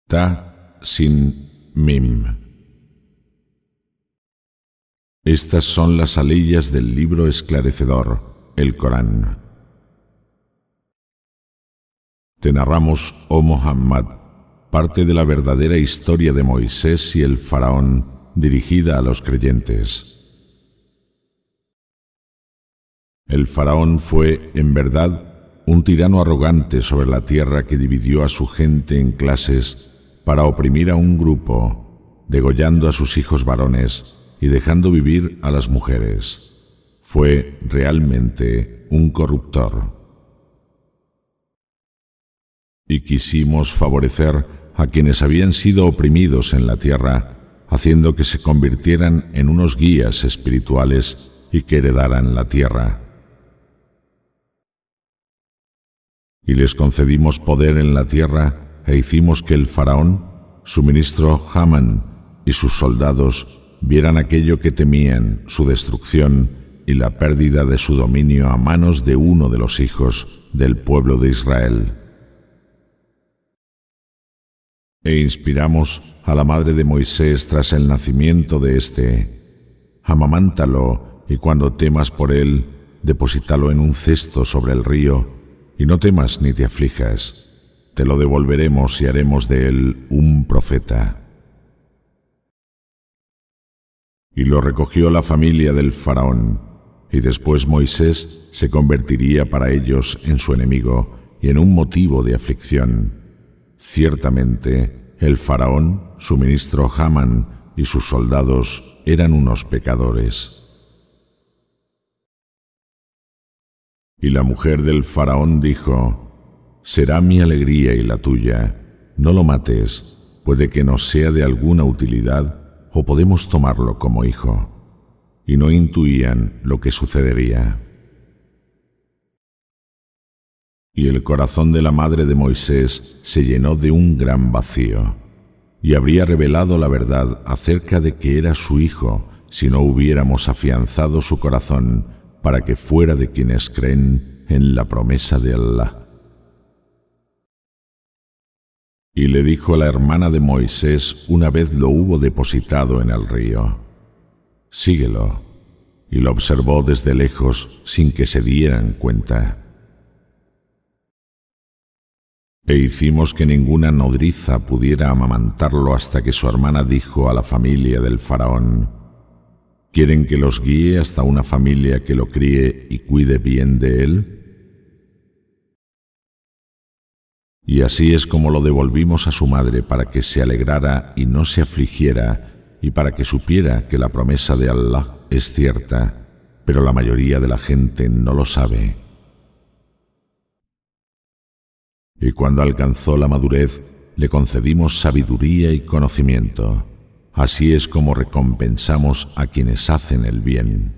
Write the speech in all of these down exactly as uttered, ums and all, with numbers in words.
Ta, Sin, Mim. Estas son las aleyas del libro esclarecedor, el Corán. Te narramos, oh Muhammad, parte de la verdadera historia de Moisés y el faraón dirigida a los creyentes. El faraón fue, en verdad, un tirano arrogante sobre la tierra que dividió a su gente en clases para oprimir a un grupo, degollando a sus hijos varones y dejando vivir a las mujeres. Fue realmente un corruptor. Y quisimos favorecer a quienes habían sido oprimidos en la tierra, haciendo que se convirtieran en unos guías espirituales y que heredaran la tierra. Y les concedimos poder en la tierra e hicimos que el faraón, su ministro Hamán y sus soldados vieran aquello que temían, su destrucción y la pérdida de su dominio a manos de uno de los hijos del pueblo de Israel. E inspiramos a la madre de Moisés tras el nacimiento de éste. Amamántalo y cuando temas por él, deposítalo en un cesto sobre el río y no temas ni te aflijas. Te lo devolveremos y haremos de él un profeta. Y lo recogió la familia del faraón, y después Moisés se convertiría para ellos en su enemigo y en un motivo de aflicción. Ciertamente, el faraón, su ministro Hamán y sus soldados eran unos pecadores. Y la mujer del faraón dijo: «Será mi alegría y la tuya. No lo mates, puede que nos sea de alguna utilidad o podemos tomarlo como hijo». Y no intuían lo que sucedería. Y el corazón de la madre de Moisés se llenó de un gran vacío, y habría revelado la verdad acerca de que era su hijo si no hubiéramos afianzado su corazón para que fuera de quienes creen en la promesa de Allah. Y le dijo a la hermana de Moisés una vez lo hubo depositado en el río: «Síguelo», y lo observó desde lejos sin que se dieran cuenta. E hicimos que ninguna nodriza pudiera amamantarlo hasta que su hermana dijo a la familia del faraón: «¿Quieren que los guíe hasta una familia que lo críe y cuide bien de él?». Y así es como lo devolvimos a su madre para que se alegrara y no se afligiera, y para que supiera que la promesa de Allah es cierta, pero la mayoría de la gente no lo sabe. Y cuando alcanzó la madurez, le concedimos sabiduría y conocimiento. Así es como recompensamos a quienes hacen el bien.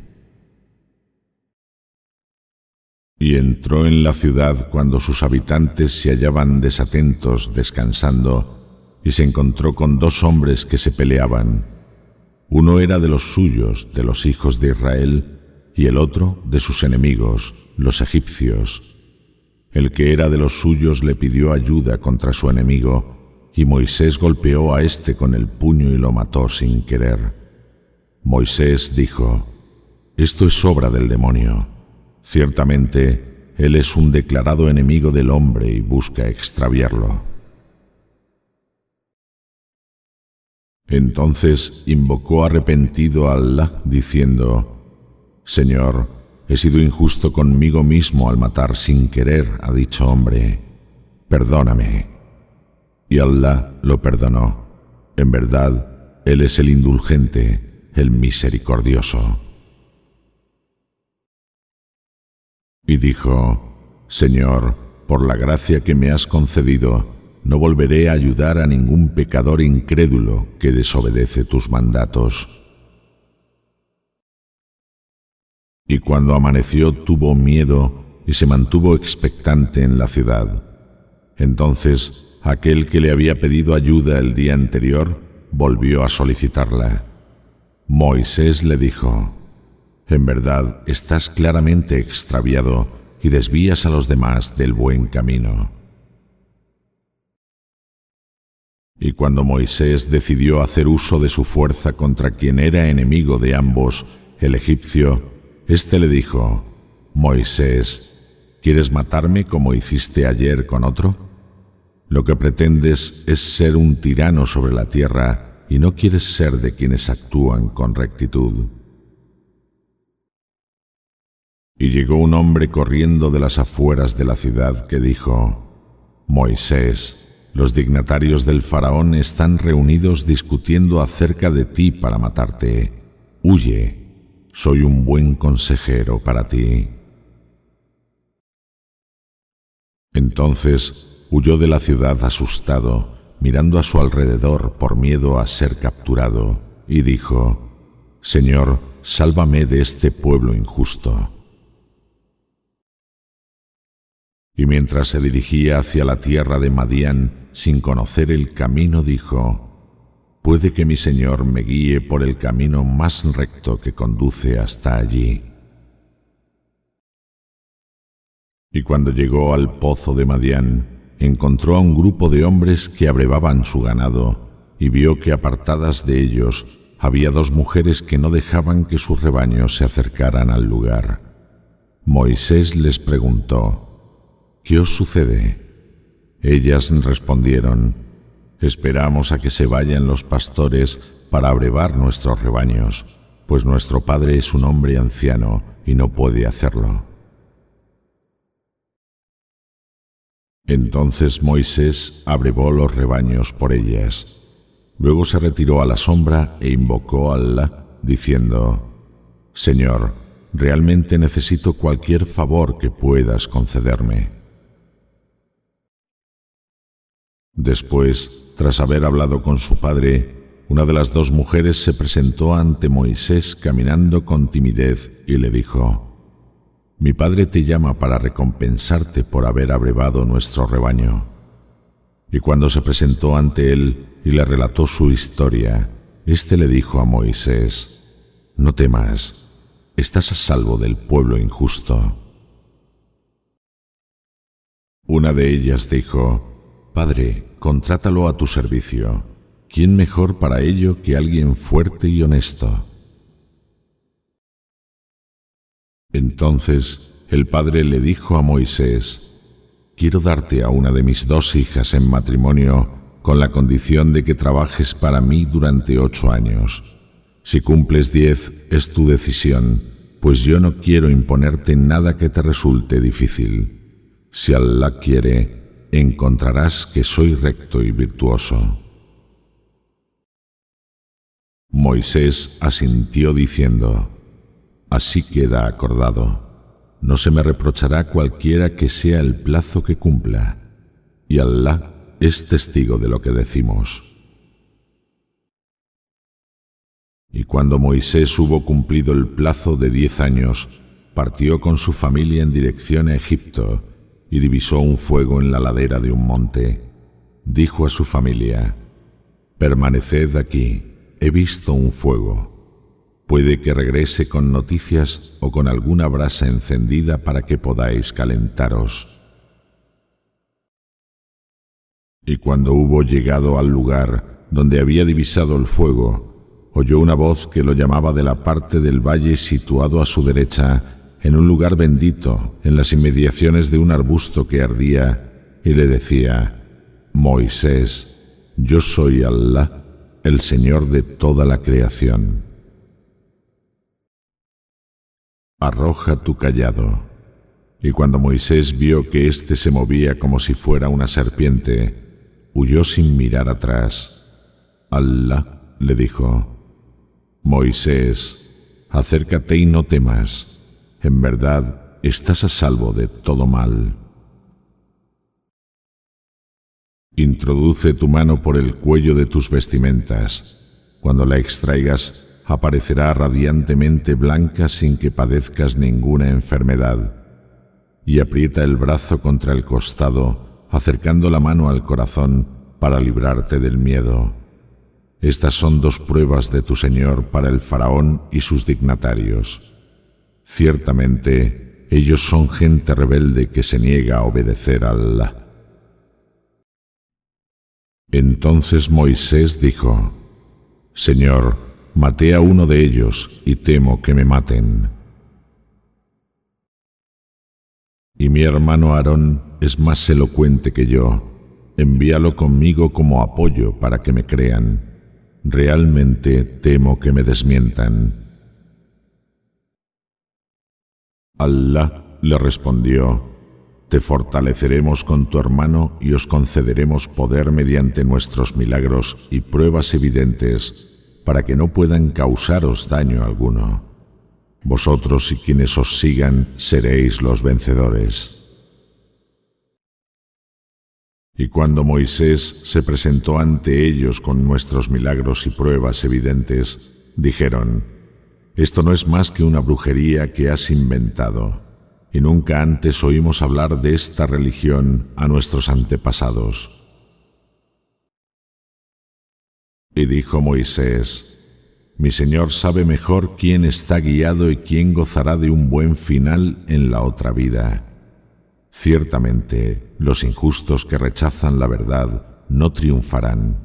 Y entró en la ciudad cuando sus habitantes se hallaban desatentos descansando, y se encontró con dos hombres que se peleaban. Uno era de los suyos, de los hijos de Israel, y el otro de sus enemigos, los egipcios. El que era de los suyos le pidió ayuda contra su enemigo, y Moisés golpeó a éste con el puño y lo mató sin querer. Moisés dijo: «Esto es obra del demonio. Ciertamente, él es un declarado enemigo del hombre y busca extraviarlo». Entonces invocó arrepentido a Allah, diciendo: «Señor, he sido injusto conmigo mismo al matar sin querer a dicho hombre. Perdóname». Y Allah lo perdonó. En verdad, Él es el indulgente, el misericordioso. Y dijo: «Señor, por la gracia que me has concedido, no volveré a ayudar a ningún pecador incrédulo que desobedece tus mandatos». Y cuando amaneció tuvo miedo y se mantuvo expectante en la ciudad. Entonces aquel que le había pedido ayuda el día anterior volvió a solicitarla. Moisés le dijo: «En verdad estás claramente extraviado y desvías a los demás del buen camino». Y cuando Moisés decidió hacer uso de su fuerza contra quien era enemigo de ambos, el egipcio, éste le dijo: Moisés, ¿quieres matarme como hiciste ayer con otro? Lo que pretendes es ser un tirano sobre la tierra y no quieres ser de quienes actúan con rectitud. Y llegó un hombre corriendo de las afueras de la ciudad que dijo: Moisés, los dignatarios del faraón están reunidos discutiendo acerca de ti para matarte. Huye, soy un buen consejero para ti. Entonces huyó de la ciudad asustado, mirando a su alrededor por miedo a ser capturado, y dijo: Señor, sálvame de este pueblo injusto. Y mientras se dirigía hacia la tierra de Madián, sin conocer el camino, dijo: Puede que mi Señor me guíe por el camino más recto que conduce hasta allí. Y cuando llegó al pozo de Madián, encontró a un grupo de hombres que abrevaban su ganado, y vio que apartadas de ellos había dos mujeres que no dejaban que sus rebaños se acercaran al lugar. Moisés les preguntó: ¿Qué os sucede? Ellas respondieron: Esperamos a que se vayan los pastores para abrevar nuestros rebaños, pues nuestro padre es un hombre anciano y no puede hacerlo. Entonces Moisés abrevó los rebaños por ellas. Luego se retiró a la sombra e invocó a Alá, diciendo: Señor, realmente necesito cualquier favor que puedas concederme. Después, tras haber hablado con su padre, una de las dos mujeres se presentó ante Moisés caminando con timidez y le dijo: Mi padre te llama para recompensarte por haber abrevado nuestro rebaño. Y cuando se presentó ante él y le relató su historia, éste le dijo a Moisés: No temas, estás a salvo del pueblo injusto. Una de ellas dijo: Padre, contrátalo a tu servicio. ¿Quién mejor para ello que alguien fuerte y honesto? Entonces el padre le dijo a Moisés: Quiero darte a una de mis dos hijas en matrimonio con la condición de que trabajes para mí durante ocho años. Si cumples diez, es tu decisión, pues yo no quiero imponerte nada que te resulte difícil. Si Alá quiere, encontrarás que soy recto y virtuoso. Moisés asintió diciendo: Así queda acordado. No se me reprochará cualquiera que sea el plazo que cumpla, y Alá es testigo de lo que decimos. Y cuando Moisés hubo cumplido el plazo de diez años, partió con su familia en dirección a Egipto y divisó un fuego en la ladera de un monte. Dijo a su familia: Permaneced aquí, he visto un fuego. Puede que regrese con noticias o con alguna brasa encendida para que podáis calentaros. Y cuando hubo llegado al lugar donde había divisado el fuego, oyó una voz que lo llamaba de la parte del valle situado a su derecha, en un lugar bendito, en las inmediaciones de un arbusto que ardía, y le decía: Moisés, yo soy Alá, el Señor de toda la creación. Arroja tu cayado. Y cuando Moisés vio que éste se movía como si fuera una serpiente, huyó sin mirar atrás. Alá le dijo: Moisés, acércate y no temas. En verdad, estás a salvo de todo mal. Introduce tu mano por el cuello de tus vestimentas. Cuando la extraigas, aparecerá radiantemente blanca sin que padezcas ninguna enfermedad. Y aprieta el brazo contra el costado, acercando la mano al corazón para librarte del miedo. Estas son dos pruebas de tu Señor para el faraón y sus dignatarios. Ciertamente, ellos son gente rebelde que se niega a obedecer a Allah. Entonces Moisés dijo: Señor, maté a uno de ellos y temo que me maten. Y mi hermano Aarón es más elocuente que yo. Envíalo conmigo como apoyo para que me crean. Realmente temo que me desmientan. Alá le respondió: Te fortaleceremos con tu hermano y os concederemos poder mediante nuestros milagros y pruebas evidentes para que no puedan causaros daño alguno. Vosotros y quienes os sigan seréis los vencedores. Y cuando Moisés se presentó ante ellos con nuestros milagros y pruebas evidentes, dijeron: Esto no es más que una brujería que has inventado, y nunca antes oímos hablar de esta religión a nuestros antepasados. Y dijo Moisés: Mi Señor sabe mejor quién está guiado y quién gozará de un buen final en la otra vida. Ciertamente, los injustos que rechazan la verdad no triunfarán.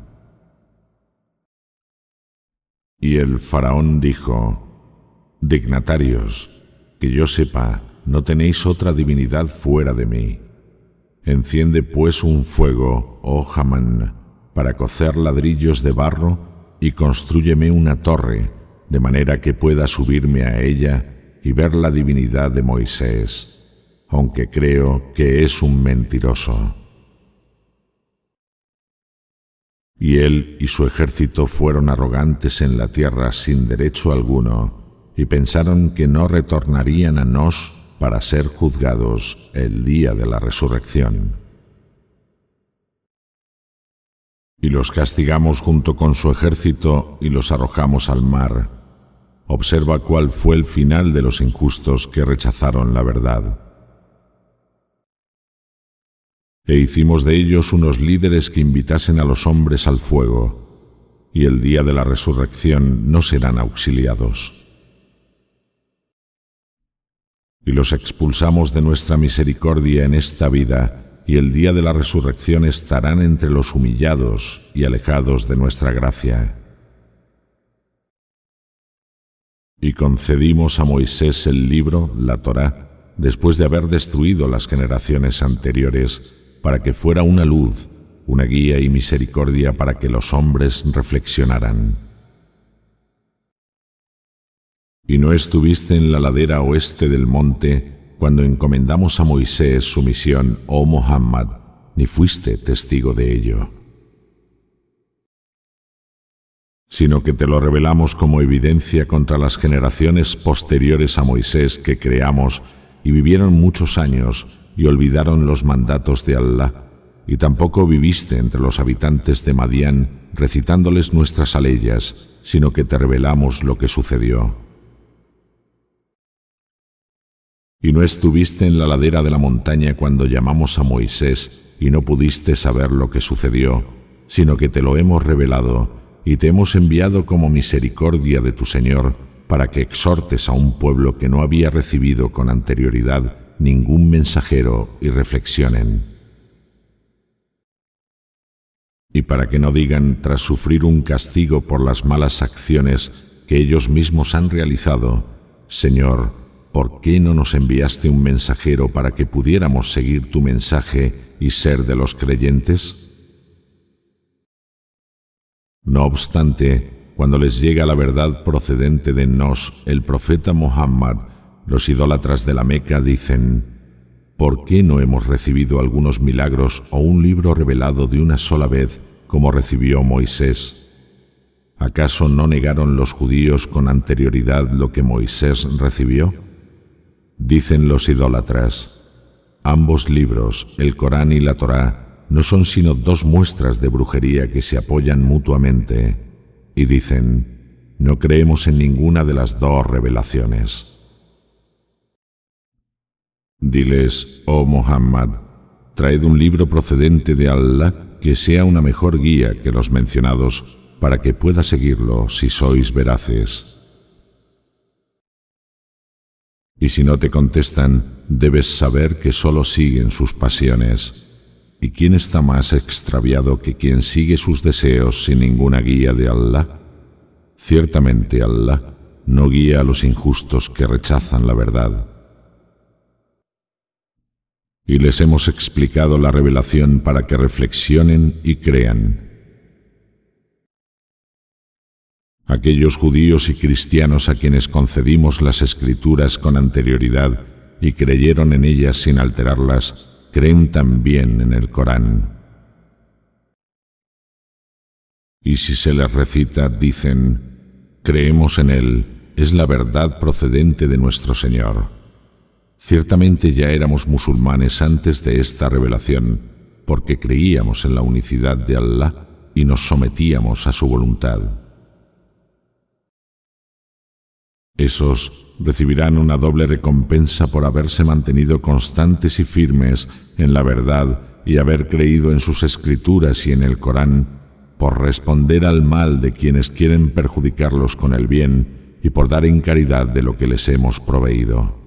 Y el faraón dijo: Dignatarios, que yo sepa, no tenéis otra divinidad fuera de mí. Enciende pues un fuego, oh Hamán, para cocer ladrillos de barro, y constrúyeme una torre, de manera que pueda subirme a ella y ver la divinidad de Moisés, aunque creo que es un mentiroso. Y él y su ejército fueron arrogantes en la tierra sin derecho alguno, y pensaron que no retornarían a Nos para ser juzgados el día de la resurrección. Y los castigamos junto con su ejército y los arrojamos al mar. Observa cuál fue el final de los injustos que rechazaron la verdad. E hicimos de ellos unos líderes que invitasen a los hombres al fuego, y el día de la resurrección no serán auxiliados. Y los expulsamos de nuestra misericordia en esta vida, y el día de la resurrección estarán entre los humillados y alejados de nuestra gracia. Y concedimos a Moisés el libro, la Torá, después de haber destruido las generaciones anteriores, para que fuera una luz, una guía y misericordia para que los hombres reflexionaran. Y no estuviste en la ladera oeste del monte cuando encomendamos a Moisés su misión, oh Muhammad, ni fuiste testigo de ello, sino que te lo revelamos como evidencia contra las generaciones posteriores a Moisés que creamos y vivieron muchos años y olvidaron los mandatos de Allah, y tampoco viviste entre los habitantes de Madián recitándoles nuestras aleyas, sino que te revelamos lo que sucedió. Y no estuviste en la ladera de la montaña cuando llamamos a Moisés y no pudiste saber lo que sucedió, sino que te lo hemos revelado y te hemos enviado como misericordia de tu Señor para que exhortes a un pueblo que no había recibido con anterioridad ningún mensajero y reflexionen. Y para que no digan, tras sufrir un castigo por las malas acciones que ellos mismos han realizado: Señor, ¿por qué no nos enviaste un mensajero para que pudiéramos seguir tu mensaje y ser de los creyentes? No obstante, cuando les llega la verdad procedente de Nos, el profeta Muhammad, los idólatras de la Meca dicen: ¿por qué no hemos recibido algunos milagros o un libro revelado de una sola vez como recibió Moisés? ¿Acaso no negaron los judíos con anterioridad lo que Moisés recibió? Dicen los idólatras: ambos libros, el Corán y la Torá, no son sino dos muestras de brujería que se apoyan mutuamente. Y dicen: no creemos en ninguna de las dos revelaciones. Diles, oh Muhammad, traed un libro procedente de Allah que sea una mejor guía que los mencionados, para que pueda seguirlo si sois veraces. Y si no te contestan, debes saber que solo siguen sus pasiones. ¿Y quién está más extraviado que quien sigue sus deseos sin ninguna guía de Allah? Ciertamente Allah no guía a los injustos que rechazan la verdad. Y les hemos explicado la revelación para que reflexionen y crean. Aquellos judíos y cristianos a quienes concedimos las escrituras con anterioridad y creyeron en ellas sin alterarlas, creen también en el Corán. Y si se les recita, dicen: creemos en él, es la verdad procedente de nuestro Señor. Ciertamente ya éramos musulmanes antes de esta revelación, porque creíamos en la unicidad de Allah y nos sometíamos a su voluntad. Esos recibirán una doble recompensa por haberse mantenido constantes y firmes en la verdad y haber creído en sus escrituras y en el Corán, por responder al mal de quienes quieren perjudicarlos con el bien y por dar en caridad de lo que les hemos proveído.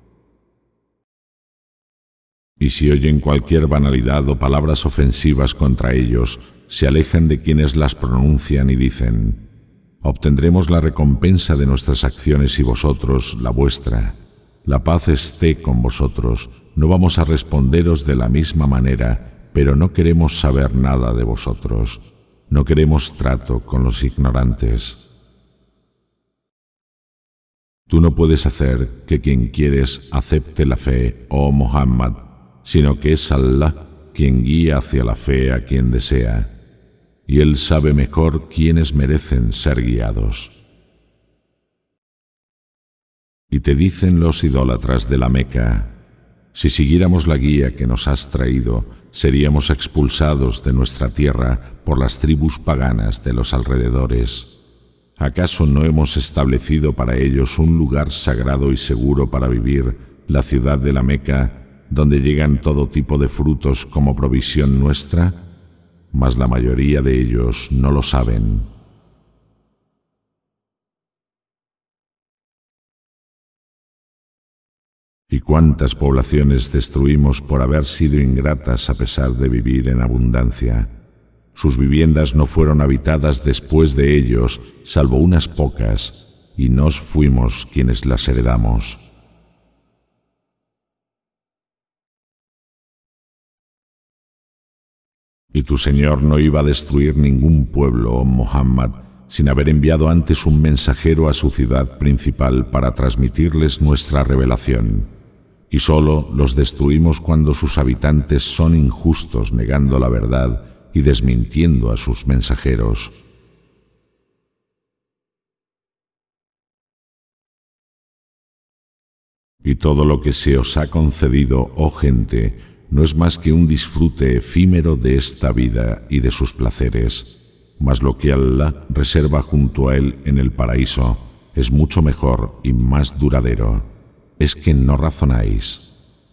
Y si oyen cualquier banalidad o palabras ofensivas contra ellos, se alejan de quienes las pronuncian y dicen: obtendremos la recompensa de nuestras acciones y vosotros la vuestra. La paz esté con vosotros, no vamos a responderos de la misma manera, pero no queremos saber nada de vosotros. No queremos trato con los ignorantes. Tú no puedes hacer que quien quieres acepte la fe, oh Muhammad, sino que es Allah quien guía hacia la fe a quien desea, y Él sabe mejor quiénes merecen ser guiados. Y te dicen los idólatras de la Meca: si siguiéramos la guía que nos has traído, seríamos expulsados de nuestra tierra por las tribus paganas de los alrededores. ¿Acaso no hemos establecido para ellos un lugar sagrado y seguro para vivir, la ciudad de la Meca, donde llegan todo tipo de frutos como provisión nuestra? Mas la mayoría de ellos no lo saben. ¿Y cuántas poblaciones destruimos por haber sido ingratas a pesar de vivir en abundancia? Sus viviendas no fueron habitadas después de ellos, salvo unas pocas, y nos fuimos quienes las heredamos. Y tu Señor no iba a destruir ningún pueblo, oh Muhammad, sin haber enviado antes un mensajero a su ciudad principal para transmitirles nuestra revelación. Y solo los destruimos cuando sus habitantes son injustos, negando la verdad y desmintiendo a sus mensajeros. Y todo lo que se os ha concedido, oh gente, no es más que un disfrute efímero de esta vida y de sus placeres, mas lo que Allah reserva junto a él en el paraíso es mucho mejor y más duradero. ¿Es que no razonáis?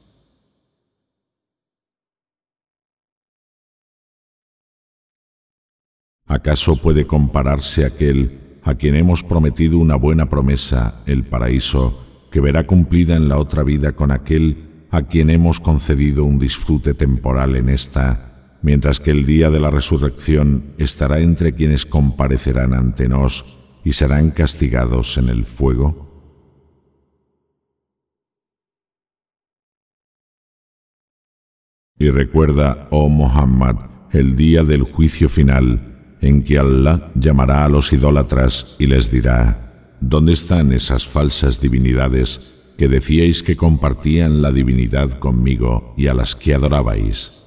¿Acaso puede compararse aquel a quien hemos prometido una buena promesa, el paraíso, que verá cumplida en la otra vida con aquel a quien hemos concedido un disfrute temporal en esta, mientras que el día de la resurrección estará entre quienes comparecerán ante nos y serán castigados en el fuego? Y recuerda, oh Muhammad, el día del juicio final, en que Allah llamará a los idólatras y les dirá: ¿dónde están esas falsas divinidades que decíais que compartían la divinidad conmigo y a las que adorabais?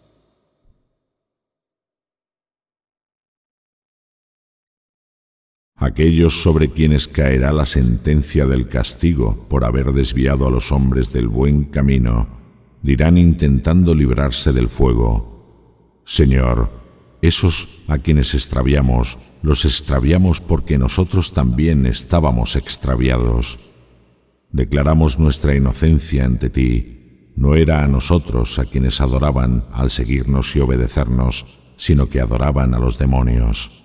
Aquellos sobre quienes caerá la sentencia del castigo por haber desviado a los hombres del buen camino, dirán intentando librarse del fuego: Señor, esos a quienes extraviamos, los extraviamos porque nosotros también estábamos extraviados. Declaramos nuestra inocencia ante ti. No era a nosotros a quienes adoraban al seguirnos y obedecernos, sino que adoraban a los demonios.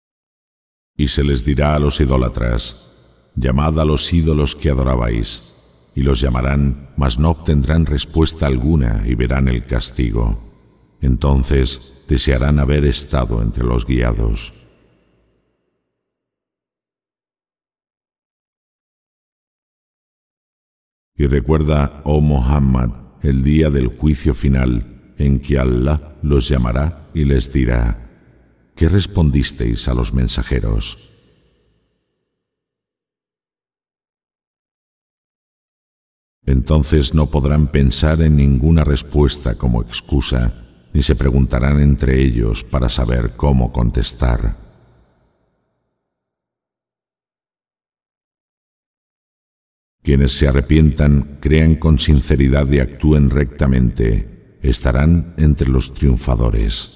Y se les dirá a los idólatras: llamad a los ídolos que adorabais, y los llamarán, mas no obtendrán respuesta alguna y verán el castigo. Entonces desearán haber estado entre los guiados. Y recuerda, oh Muhammad, el día del juicio final, en que Allah los llamará y les dirá: ¿qué respondisteis a los mensajeros? Entonces no podrán pensar en ninguna respuesta como excusa, ni se preguntarán entre ellos para saber cómo contestar. Quienes se arrepientan, crean con sinceridad y actúen rectamente, estarán entre los triunfadores.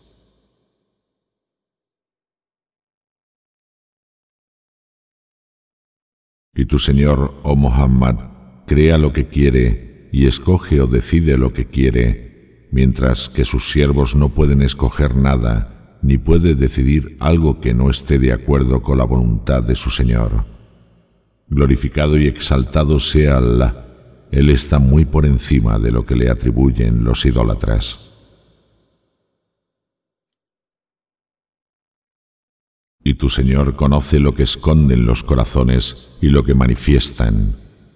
Y tu Señor, oh Muhammad, crea lo que quiere y escoge o decide lo que quiere, mientras que sus siervos no pueden escoger nada, ni puede decidir algo que no esté de acuerdo con la voluntad de su Señor. Glorificado y exaltado sea Allah, Él está muy por encima de lo que le atribuyen los idólatras. Y tu Señor conoce lo que esconden los corazones y lo que manifiestan.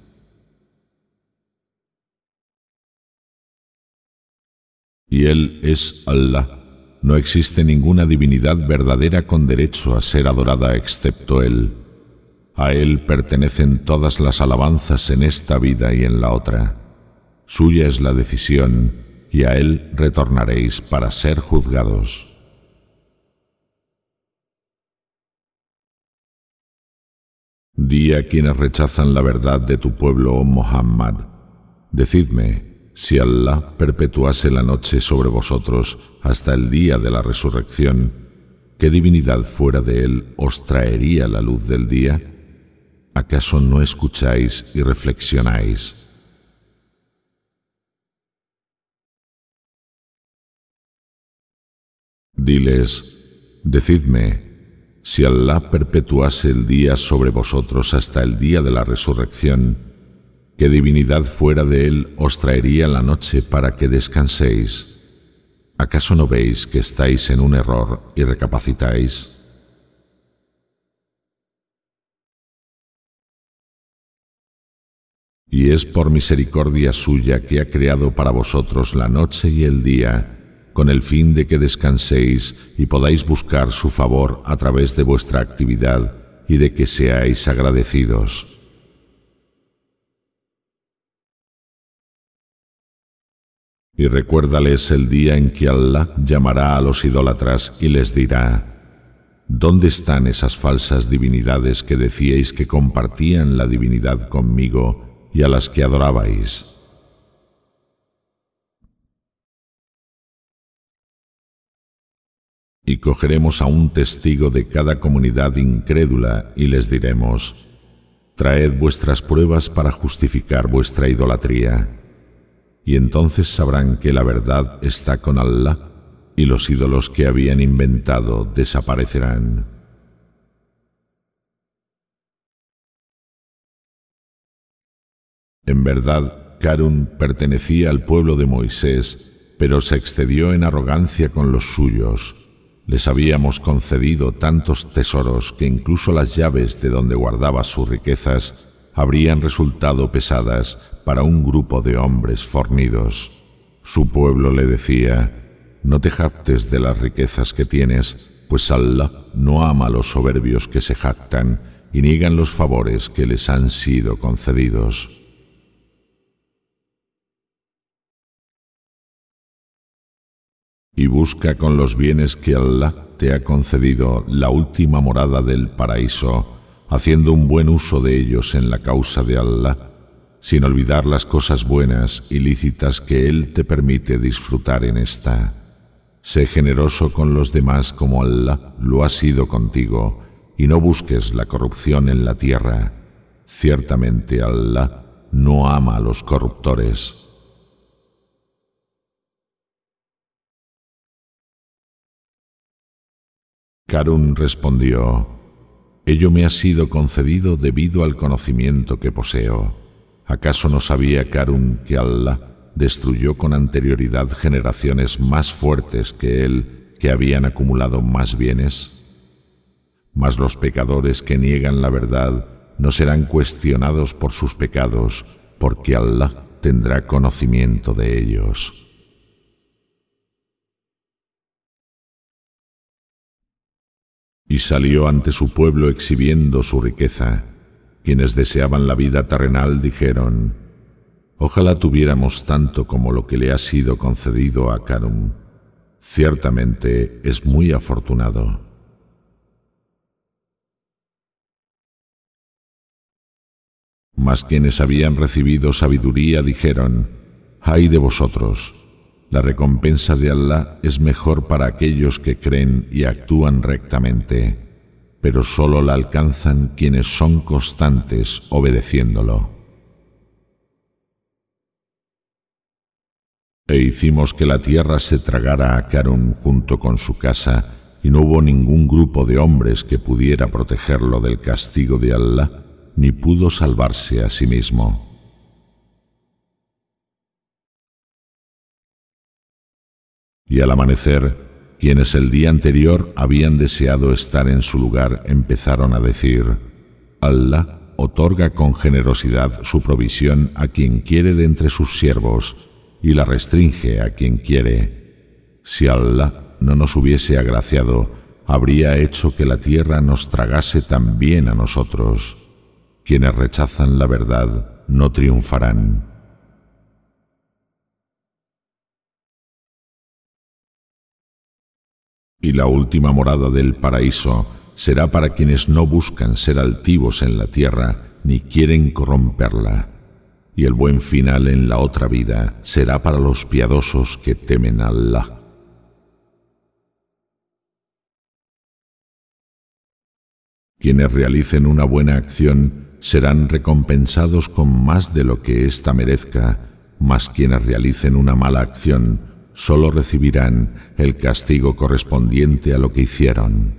Y Él es Allah. No existe ninguna divinidad verdadera con derecho a ser adorada excepto Él. A Él pertenecen todas las alabanzas en esta vida y en la otra. Suya es la decisión, y a Él retornaréis para ser juzgados. Di a quienes rechazan la verdad de tu pueblo, oh Muhammad: decidme, si Allah perpetuase la noche sobre vosotros hasta el día de la resurrección, ¿qué divinidad fuera de Él os traería la luz del día? ¿Acaso no escucháis y reflexionáis? Diles: decidme, si Allah perpetuase el día sobre vosotros hasta el día de la resurrección, ¿qué divinidad fuera de Él os traería la noche para que descanséis? ¿Acaso no veis que estáis en un error y recapacitáis? Y es por misericordia suya que ha creado para vosotros la noche y el día, con el fin de que descanséis y podáis buscar su favor a través de vuestra actividad y de que seáis agradecidos. Y recuérdales el día en que Allah llamará a los idólatras y les dirá: ¿dónde están esas falsas divinidades que decíais que compartían la divinidad conmigo y a las que adorabais? Y cogeremos a un testigo de cada comunidad incrédula y les diremos: traed vuestras pruebas para justificar vuestra idolatría. Y entonces sabrán que la verdad está con Allah y los ídolos que habían inventado desaparecerán. En verdad, Qarún pertenecía al pueblo de Moisés, pero se excedió en arrogancia con los suyos. Les habíamos concedido tantos tesoros que incluso las llaves de donde guardaba sus riquezas habrían resultado pesadas para un grupo de hombres fornidos. Su pueblo le decía: no te jactes de las riquezas que tienes, pues Allah no ama a los soberbios que se jactan y niegan los favores que les han sido concedidos. Y busca con los bienes que Allah te ha concedido la última morada del paraíso, haciendo un buen uso de ellos en la causa de Allah, sin olvidar las cosas buenas y lícitas que Él te permite disfrutar en esta. Sé generoso con los demás como Allah lo ha sido contigo, y no busques la corrupción en la tierra. Ciertamente Allah no ama a los corruptores. Qarún respondió: ello me ha sido concedido debido al conocimiento que poseo. ¿Acaso no sabía Karun que Allah destruyó con anterioridad generaciones más fuertes que él, que habían acumulado más bienes? Mas los pecadores que niegan la verdad no serán cuestionados por sus pecados, porque Allah tendrá conocimiento de ellos. Y salió ante su pueblo exhibiendo su riqueza. Quienes deseaban la vida terrenal dijeron: ojalá tuviéramos tanto como lo que le ha sido concedido a Karun. Ciertamente es muy afortunado. Mas quienes habían recibido sabiduría dijeron: ¡ay de vosotros! La recompensa de Allah es mejor para aquellos que creen y actúan rectamente, pero solo la alcanzan quienes son constantes obedeciéndolo. E hicimos que la tierra se tragara a Karun junto con su casa, y no hubo ningún grupo de hombres que pudiera protegerlo del castigo de Allah, ni pudo salvarse a sí mismo. Y al amanecer, quienes el día anterior habían deseado estar en su lugar empezaron a decir: Allah otorga con generosidad su provisión a quien quiere de entre sus siervos y la restringe a quien quiere. Si Allah no nos hubiese agraciado, habría hecho que la tierra nos tragase también a nosotros. Quienes rechazan la verdad no triunfarán. Y la última morada del paraíso será para quienes no buscan ser altivos en la tierra ni quieren corromperla. Y el buen final en la otra vida será para los piadosos que temen a Allah. Quienes realicen una buena acción serán recompensados con más de lo que ésta merezca, mas quienes realicen una mala acción solo recibirán el castigo correspondiente a lo que hicieron.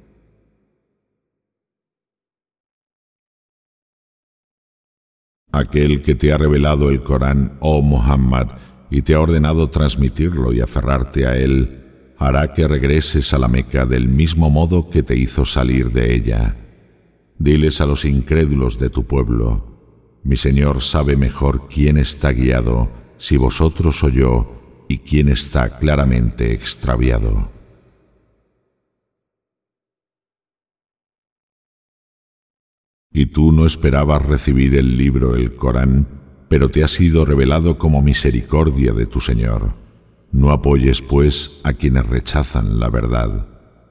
Aquel que te ha revelado el Corán, oh Muhammad, y te ha ordenado transmitirlo y aferrarte a él, hará que regreses a la Meca del mismo modo que te hizo salir de ella. Diles a los incrédulos de tu pueblo: mi Señor sabe mejor quién está guiado, si vosotros o yo, y quién está claramente extraviado. Y tú no esperabas recibir el libro, el Corán, pero te ha sido revelado como misericordia de tu Señor. No apoyes, pues, a quienes rechazan la verdad.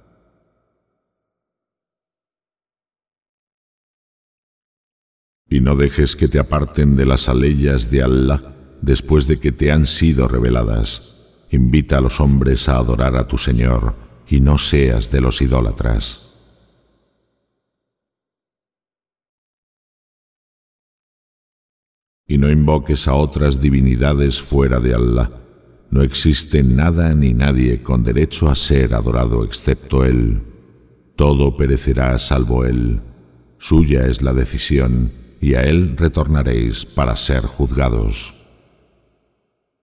Y no dejes que te aparten de las aleyas de Allah después de que te han sido reveladas. Invita a los hombres a adorar a tu Señor y no seas de los idólatras. Y no invoques a otras divinidades fuera de Allah. No existe nada ni nadie con derecho a ser adorado excepto Él. Todo perecerá salvo Él. Suya es la decisión, y a Él retornaréis para ser juzgados.